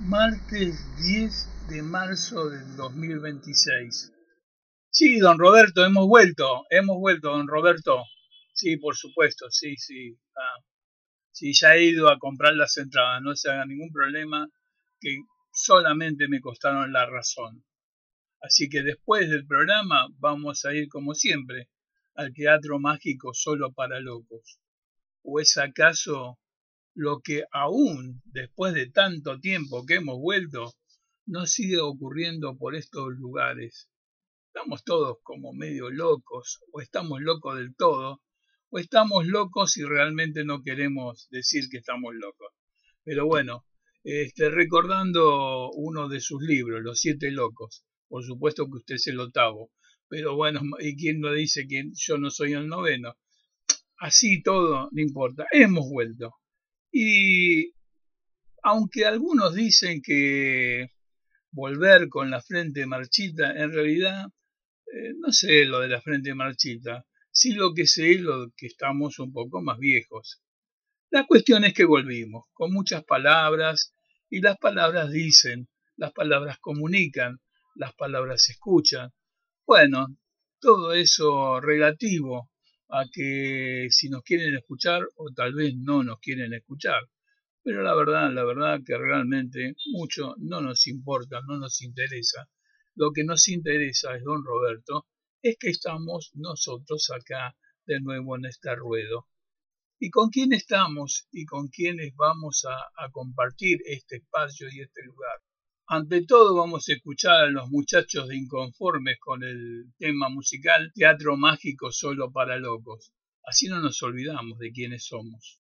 Martes 10 de marzo del 2026. Sí, don Roberto, hemos vuelto, don Roberto. Sí, por supuesto, sí. Sí, ya he ido a comprar las entradas, no se haga ningún problema, que solamente me costaron la razón. Así que después del programa vamos a ir como siempre al Teatro Mágico solo para locos. ¿O es acaso lo que aún después de tanto tiempo que hemos vuelto nos sigue ocurriendo por estos lugares? Estamos todos como medio locos, o estamos locos del todo, o estamos locos y realmente no queremos decir que estamos locos. Pero bueno, recordando uno de sus libros, Los Siete Locos, por supuesto que usted es el octavo, pero bueno, ¿y quién lo dice que yo no soy el noveno? Así todo, no importa, hemos vuelto. Y aunque algunos dicen que volver con la frente marchita, en realidad no sé lo de la frente marchita, sí lo que sé es lo que estamos un poco más viejos. La cuestión es que volvimos, con muchas palabras, y las palabras dicen, las palabras comunican, las palabras escuchan. Bueno, todo eso relativo a que si nos quieren escuchar o tal vez no nos quieren escuchar. Pero la verdad que realmente mucho no nos importa, no nos interesa. Lo que nos interesa es, don Roberto, es que estamos nosotros acá de nuevo en este ruedo. ¿Y con quién estamos y con quiénes vamos a compartir este espacio y este lugar? Ante todo vamos a escuchar a los muchachos de Inconformes con el tema musical Teatro Mágico solo para locos. Así no nos olvidamos de quiénes somos.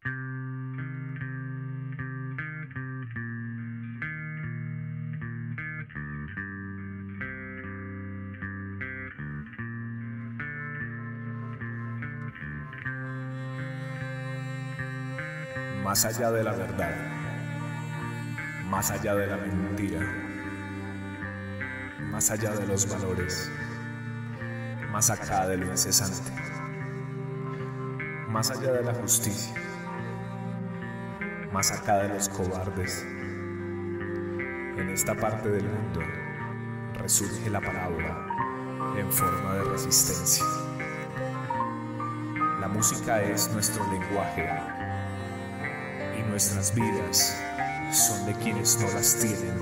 Más allá de la verdad, más allá de la mentira, más allá de los valores, más acá de lo incesante, más allá de la justicia, más acá de los cobardes. En esta parte del mundo resurge la palabra en forma de resistencia. La música es nuestro lenguaje y nuestras vidas son de quienes no las tienen.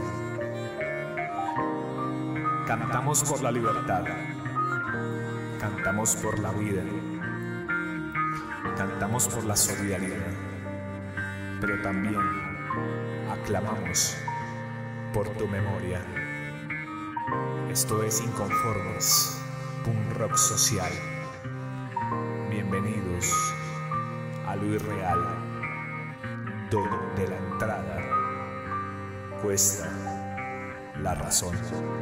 Cantamos por la libertad, cantamos por la vida, cantamos por la solidaridad, pero también aclamamos por tu memoria. Esto es Inconformes, punk rock social. Bienvenidos a lo irreal, donde la entrada cuesta la razón.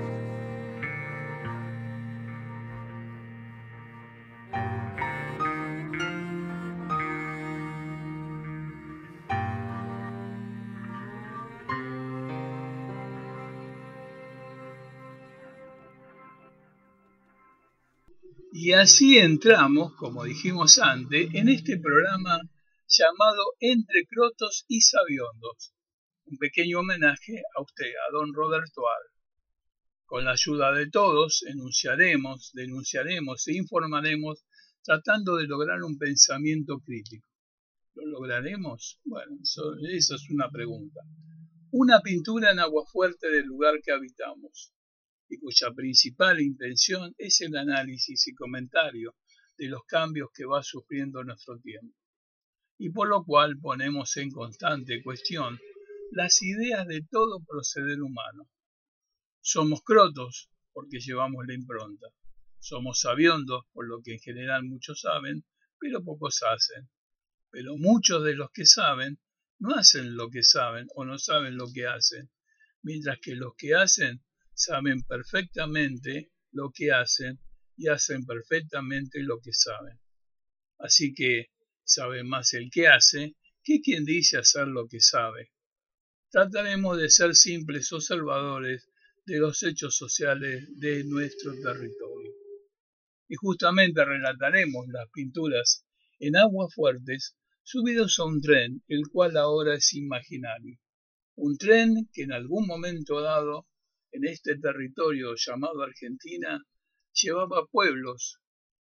Y así entramos, como dijimos antes, en este programa llamado Entre Crotos y Sabiondos, un pequeño homenaje a usted, a don Roberto Al. Con la ayuda de todos, denunciaremos e informaremos tratando de lograr un pensamiento crítico. ¿Lo lograremos? Bueno, eso es una pregunta. Una pintura en agua fuerte del lugar que habitamos, y cuya principal intención es el análisis y comentario de los cambios que va sufriendo nuestro tiempo, y por lo cual ponemos en constante cuestión las ideas de todo proceder humano. Somos crotos porque llevamos la impronta, somos sabiondos por lo que en general muchos saben, pero pocos hacen, pero muchos de los que saben no hacen lo que saben o no saben lo que hacen, mientras que los que hacen saben perfectamente lo que hacen y hacen perfectamente lo que saben. Así que sabe más el que hace que quien dice hacer lo que sabe. Trataremos de ser simples observadores de los hechos sociales de nuestro territorio. Y justamente relataremos las pinturas en aguas fuertes subidos a un tren, el cual ahora es imaginario. Un tren que en algún momento dado, en este territorio llamado Argentina, llevaba pueblos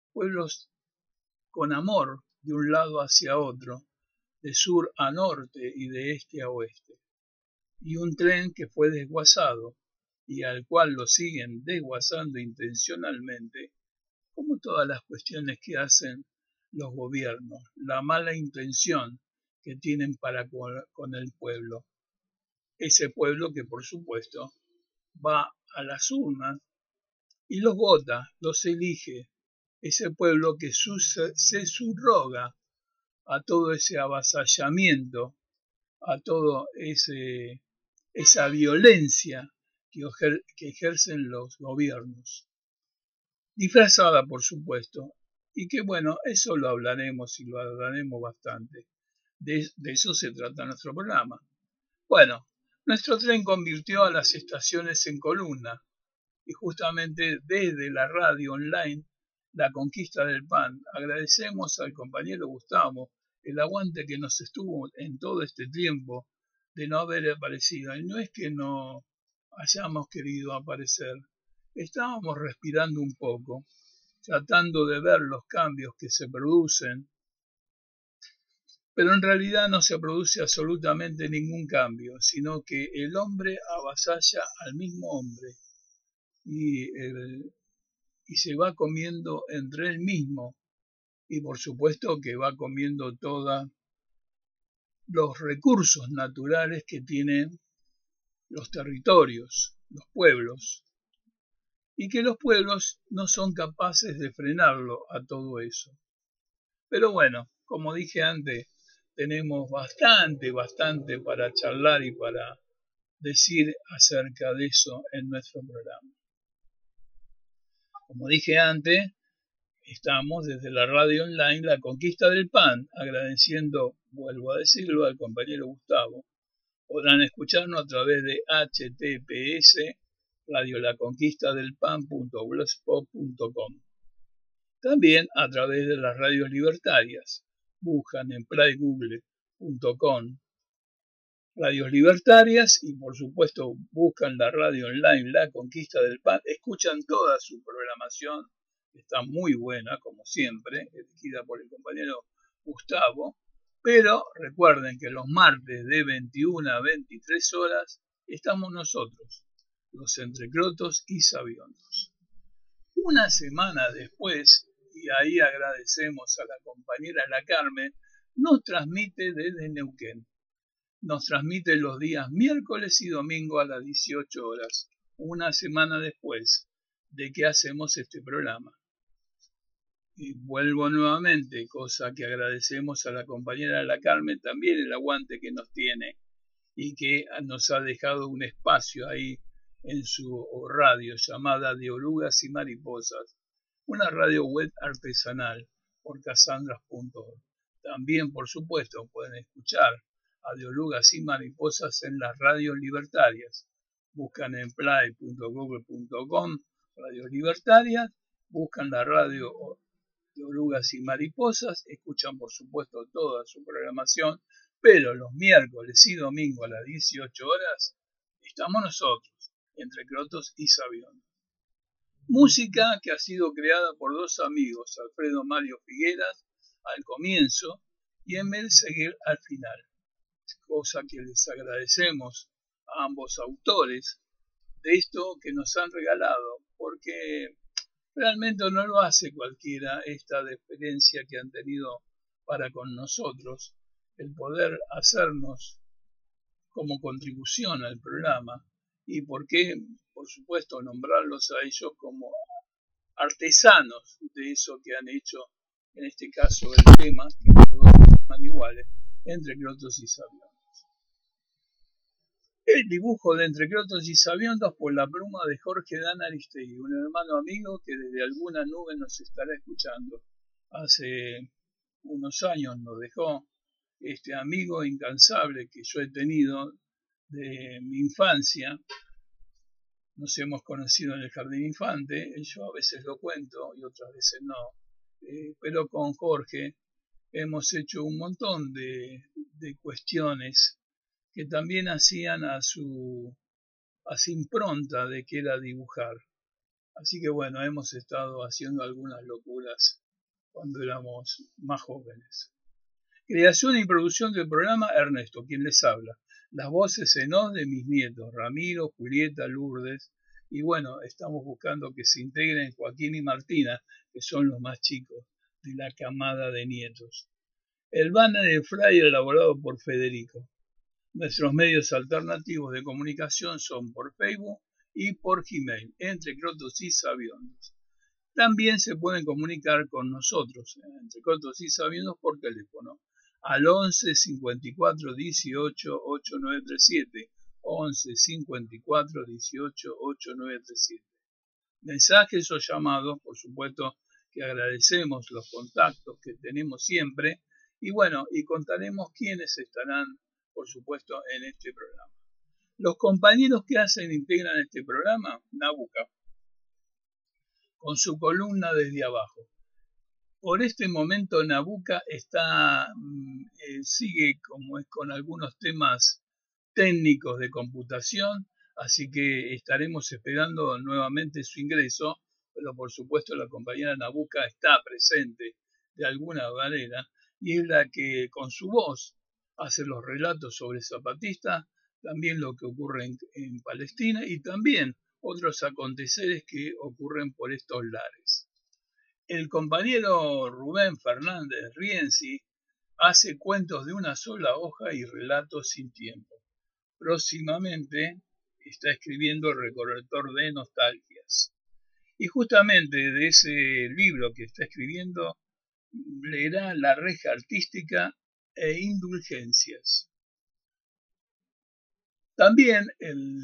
con amor de un lado hacia otro, de sur a norte y de este a oeste. Y un tren que fue desguazado y al cual lo siguen desguazando intencionalmente, como todas las cuestiones que hacen los gobiernos, la mala intención que tienen para con el pueblo. Ese pueblo que por supuesto va a las urnas y los vota, los elige. Ese pueblo que se subroga a todo ese avasallamiento, a todo esa violencia que ejercen los gobiernos. Disfrazada, por supuesto, y que bueno, eso lo hablaremos y lo hablaremos bastante. De eso se trata nuestro programa. Bueno, nuestro tren convirtió a las estaciones en columna y justamente desde la radio online, La Conquista del Pan, agradecemos al compañero Gustavo el aguante que nos estuvo en todo este tiempo de no haber aparecido. Y no es que no hayamos querido aparecer, estábamos respirando un poco, tratando de ver los cambios que se producen, pero en realidad no se produce absolutamente ningún cambio, sino que el hombre avasalla al mismo hombre y se va comiendo entre él mismo y por supuesto que va comiendo todos los recursos naturales que tienen los territorios, los pueblos, y que los pueblos no son capaces de frenarlo a todo eso. Pero bueno, como dije antes, tenemos bastante para charlar y para decir acerca de eso en nuestro programa. Como dije antes, estamos desde la radio online La Conquista del Pan, agradeciendo, vuelvo a decirlo, al compañero Gustavo. Podrán escucharnos a través de https radiolaconquistadelpan.blogspot.com. También a través de las radios libertarias. Buscan en playgoogle.com radios libertarias y por supuesto buscan la radio online La Conquista del Pan. Escuchan toda su programación. Está muy buena, como siempre, elegida por el compañero Gustavo, pero recuerden que los martes de 21 a 23 horas estamos nosotros, los entrecrotos y sabiondos. Una semana después, y ahí agradecemos a la compañera La Carmen, nos transmite desde Neuquén. Nos transmite los días miércoles y domingo a las 18 horas, una semana después de que hacemos este programa. Y vuelvo nuevamente, cosa que agradecemos a la compañera La Carmen también el aguante que nos tiene y que nos ha dejado un espacio ahí en su radio llamada de Orugas y Mariposas, una radio web artesanal por casandras.org. También, por supuesto, pueden escuchar a de Orugas y Mariposas en las radios libertarias. Buscan en play.google.com radios libertarias, buscan la radio de Orugas y Mariposas, escuchan por supuesto toda su programación, pero los miércoles y domingos a las 18 horas estamos nosotros, entre crotos y sabiondos. Música que ha sido creada por dos amigos, Alfredo Mario Figueras, al comienzo y Emel Seguir al final, cosa que les agradecemos a ambos autores de esto que nos han regalado, porque realmente no lo hace cualquiera esta deferencia que han tenido para con nosotros, el poder hacernos como contribución al programa y por qué, por supuesto, nombrarlos a ellos como artesanos de eso que han hecho, en este caso el tema, que los dos son iguales, entre crotos y sabiondos. El dibujo de Entre crotos y sabiondos por la pluma de Jorge Dan Aristegui, un hermano amigo que desde alguna nube nos estará escuchando. Hace unos años nos dejó este amigo incansable que yo he tenido de mi infancia. Nos hemos conocido en el Jardín Infante, yo a veces lo cuento y otras veces no, pero con Jorge hemos hecho un montón de cuestiones que también hacían a su impronta de que era dibujar. Así que bueno, hemos estado haciendo algunas locuras cuando éramos más jóvenes. Creación y producción del programa, Ernesto, quien les habla. Las voces en off de mis nietos, Ramiro, Julieta, Lourdes. Y bueno, estamos buscando que se integren Joaquín y Martina, que son los más chicos de la camada de nietos. El banner y el flyer elaborado por Federico. Nuestros medios alternativos de comunicación son por Facebook y por Gmail, entre Crotos y Sabiondos. También se pueden comunicar con nosotros, entre Crotos y Sabiondos, por teléfono al 11 54 18 8937, 11 54 18 8937. Mensajes o llamados, por supuesto que agradecemos los contactos que tenemos siempre, y bueno, y contaremos quiénes estarán, por supuesto, en este programa. Los compañeros que integran este programa, Nabuca, con su columna desde abajo. Por este momento Nabuca sigue como es con algunos temas técnicos de computación, así que estaremos esperando nuevamente su ingreso, pero por supuesto la compañera Nabuca está presente de alguna manera y es la que con su voz hace los relatos sobre zapatistas, también lo que ocurre en Palestina y también otros aconteceres que ocurren por estos lares. El compañero Rubén Fernández Rienzi hace cuentos de una sola hoja y relatos sin tiempo. Próximamente está escribiendo El recolector de nostalgias. Y justamente de ese libro que está escribiendo leerá La reja artística e indulgencias. También el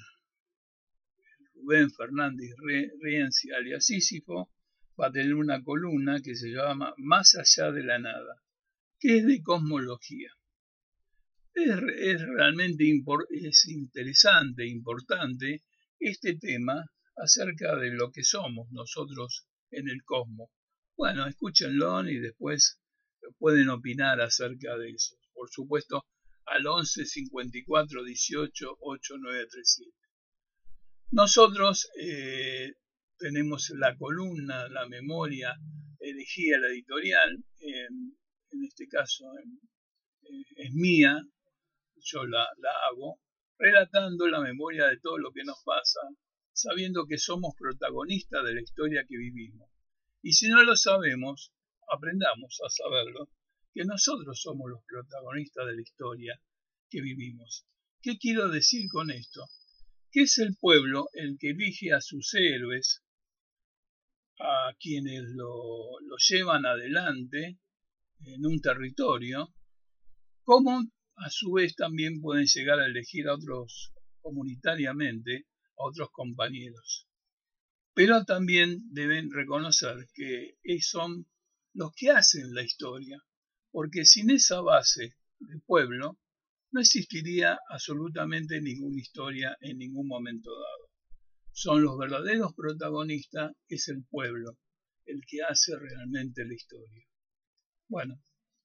Rubén Fernández Rienzi, alias Sísifo, va a tener una columna que se llama Más allá de la nada, que es de cosmología. Es realmente interesante, importante este tema acerca de lo que somos nosotros en el cosmos. Bueno, escúchenlo y después pueden opinar acerca de eso. Por supuesto, al 11 54 18 8937. Nosotros tenemos la columna, la memoria, elegida la editorial, en este caso es mía, yo la hago, relatando la memoria de todo lo que nos pasa, sabiendo que somos protagonistas de la historia que vivimos. Y si no lo sabemos, aprendamos a saberlo, que nosotros somos los protagonistas de la historia que vivimos. ¿Qué quiero decir con esto? Que es el pueblo el que elige a sus héroes, a quienes lo llevan adelante en un territorio, como a su vez también pueden llegar a elegir a otros comunitariamente, a otros compañeros. Pero también deben reconocer que son los que hacen la historia, porque sin esa base de pueblo no existiría absolutamente ninguna historia en ningún momento dado. Son los verdaderos protagonistas, es el pueblo, el que hace realmente la historia. Bueno,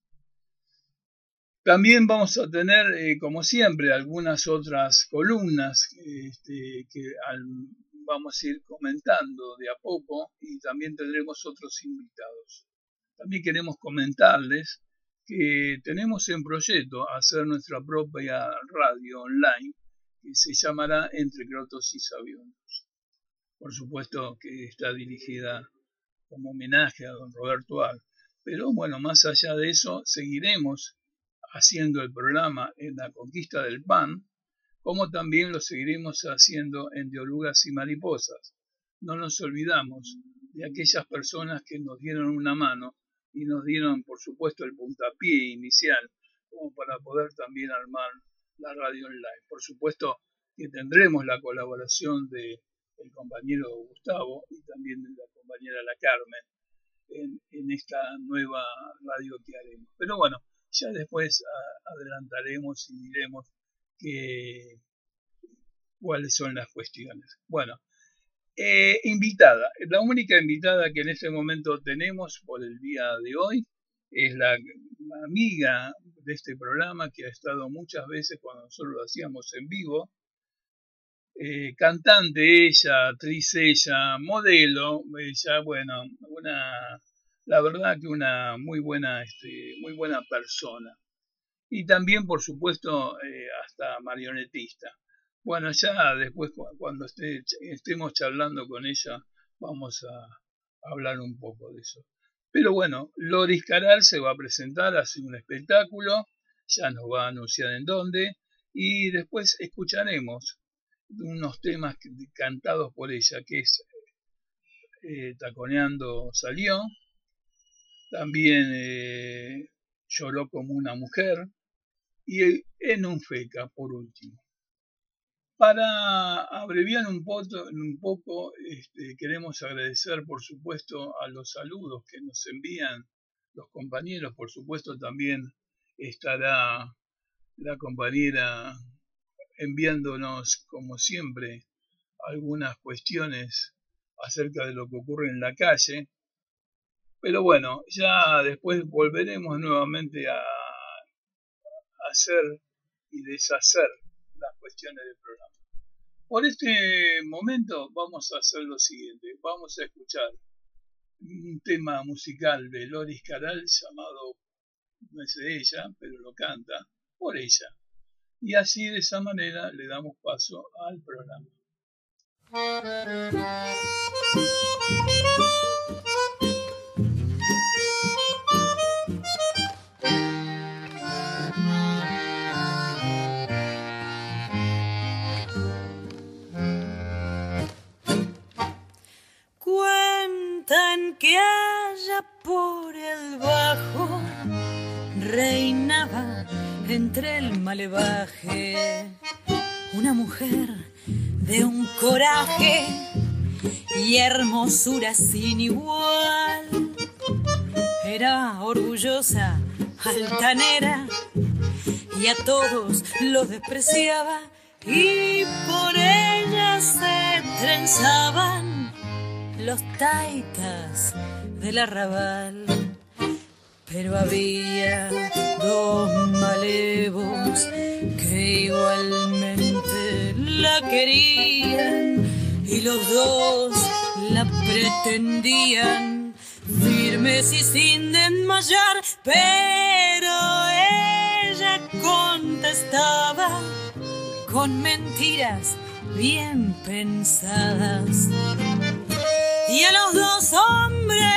también vamos a tener, como siempre, algunas otras columnas que vamos a ir comentando de a poco y también tendremos otros invitados. También queremos comentarles que tenemos en proyecto hacer nuestra propia radio online que se llamará Entre Crotos y Sabiondos. Por supuesto que está dirigida como homenaje a don Roberto Ar. Pero bueno, más allá de eso, seguiremos haciendo el programa en La Conquista del Pan, como también lo seguiremos haciendo en De Orugas y Mariposas. No nos olvidamos de aquellas personas que nos dieron una mano y nos dieron, por supuesto, el puntapié inicial, como para poder también armar la radio online. Por supuesto que tendremos la colaboración del compañero Gustavo y también de la compañera La Carmen en esta nueva radio que haremos. Pero bueno, ya después adelantaremos y diremos cuáles son las cuestiones. Bueno, invitada. La única invitada que en este momento tenemos por el día de hoy es la amiga de este programa, que ha estado muchas veces cuando nosotros lo hacíamos en vivo. Cantante ella, actriz ella, modelo ella, bueno, la verdad que una muy buena persona. Y también, por supuesto, hasta marionetista. Bueno, ya después, cuando estemos charlando con ella, vamos a hablar un poco de eso. Pero bueno, Loris Caral se va a presentar, hace un espectáculo, ya nos va a anunciar en dónde, y después escucharemos unos temas cantados por ella, que es Taconeando salió, también Lloró como una mujer, y En un feca, por último. Para abreviar un poco, queremos agradecer, por supuesto, a los saludos que nos envían los compañeros. Por supuesto, también estará la compañera enviándonos, como siempre, algunas cuestiones acerca de lo que ocurre en la calle. Pero bueno, ya después volveremos nuevamente a hacer y deshacer las cuestiones del programa. Por este momento vamos a hacer lo siguiente. Vamos a escuchar un tema musical de Loris Caral llamado, no es de ella, pero lo canta por ella. Y así, de esa manera, le damos paso al programa. Cuentan que allá por el bajo reinaba entre el malevaje una mujer de un coraje y hermosura sin igual. Era orgullosa, altanera, y a todos los despreciaba, y por ella se trenzaban los taitas del arrabal. Pero había dos malevos que igualmente la querían, y los dos la pretendían, firmes y sin desmayar. Pero ella contestaba con mentiras bien pensadas, y a los dos hombres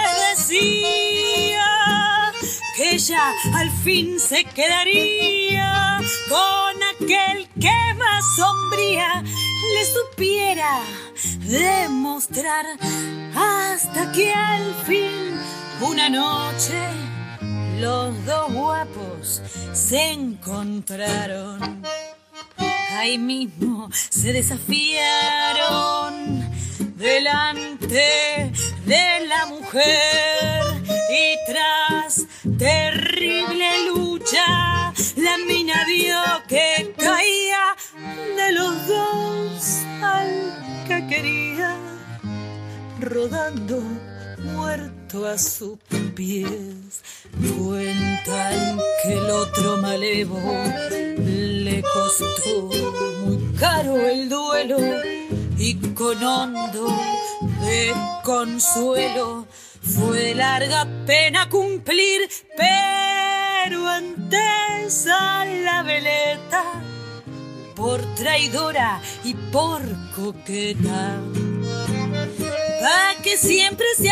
decía que ella al fin se quedaría con aquel que más sombría le supiera demostrar, hasta que al fin una noche los dos guapos se encontraron. Ahí mismo se desafiaron delante de la mujer, y tras terrible lucha la mina vio que caía de los dos al que quería, rodando muerto a sus pies. Cuentan que el otro malevo le costó muy caro el duelo, y con hondo desconsuelo fue larga pena cumplir. Pero antes a la veleta, por traidora y por coqueta, pa' que siempre se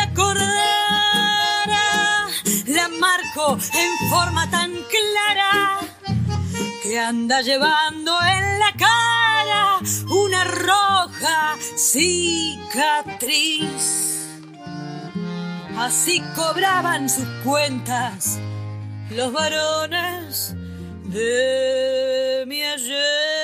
acordara, la marco en forma tan clara que anda llevando en la cara una roja cicatriz. Así cobraban sus cuentas los varones de mi ayer.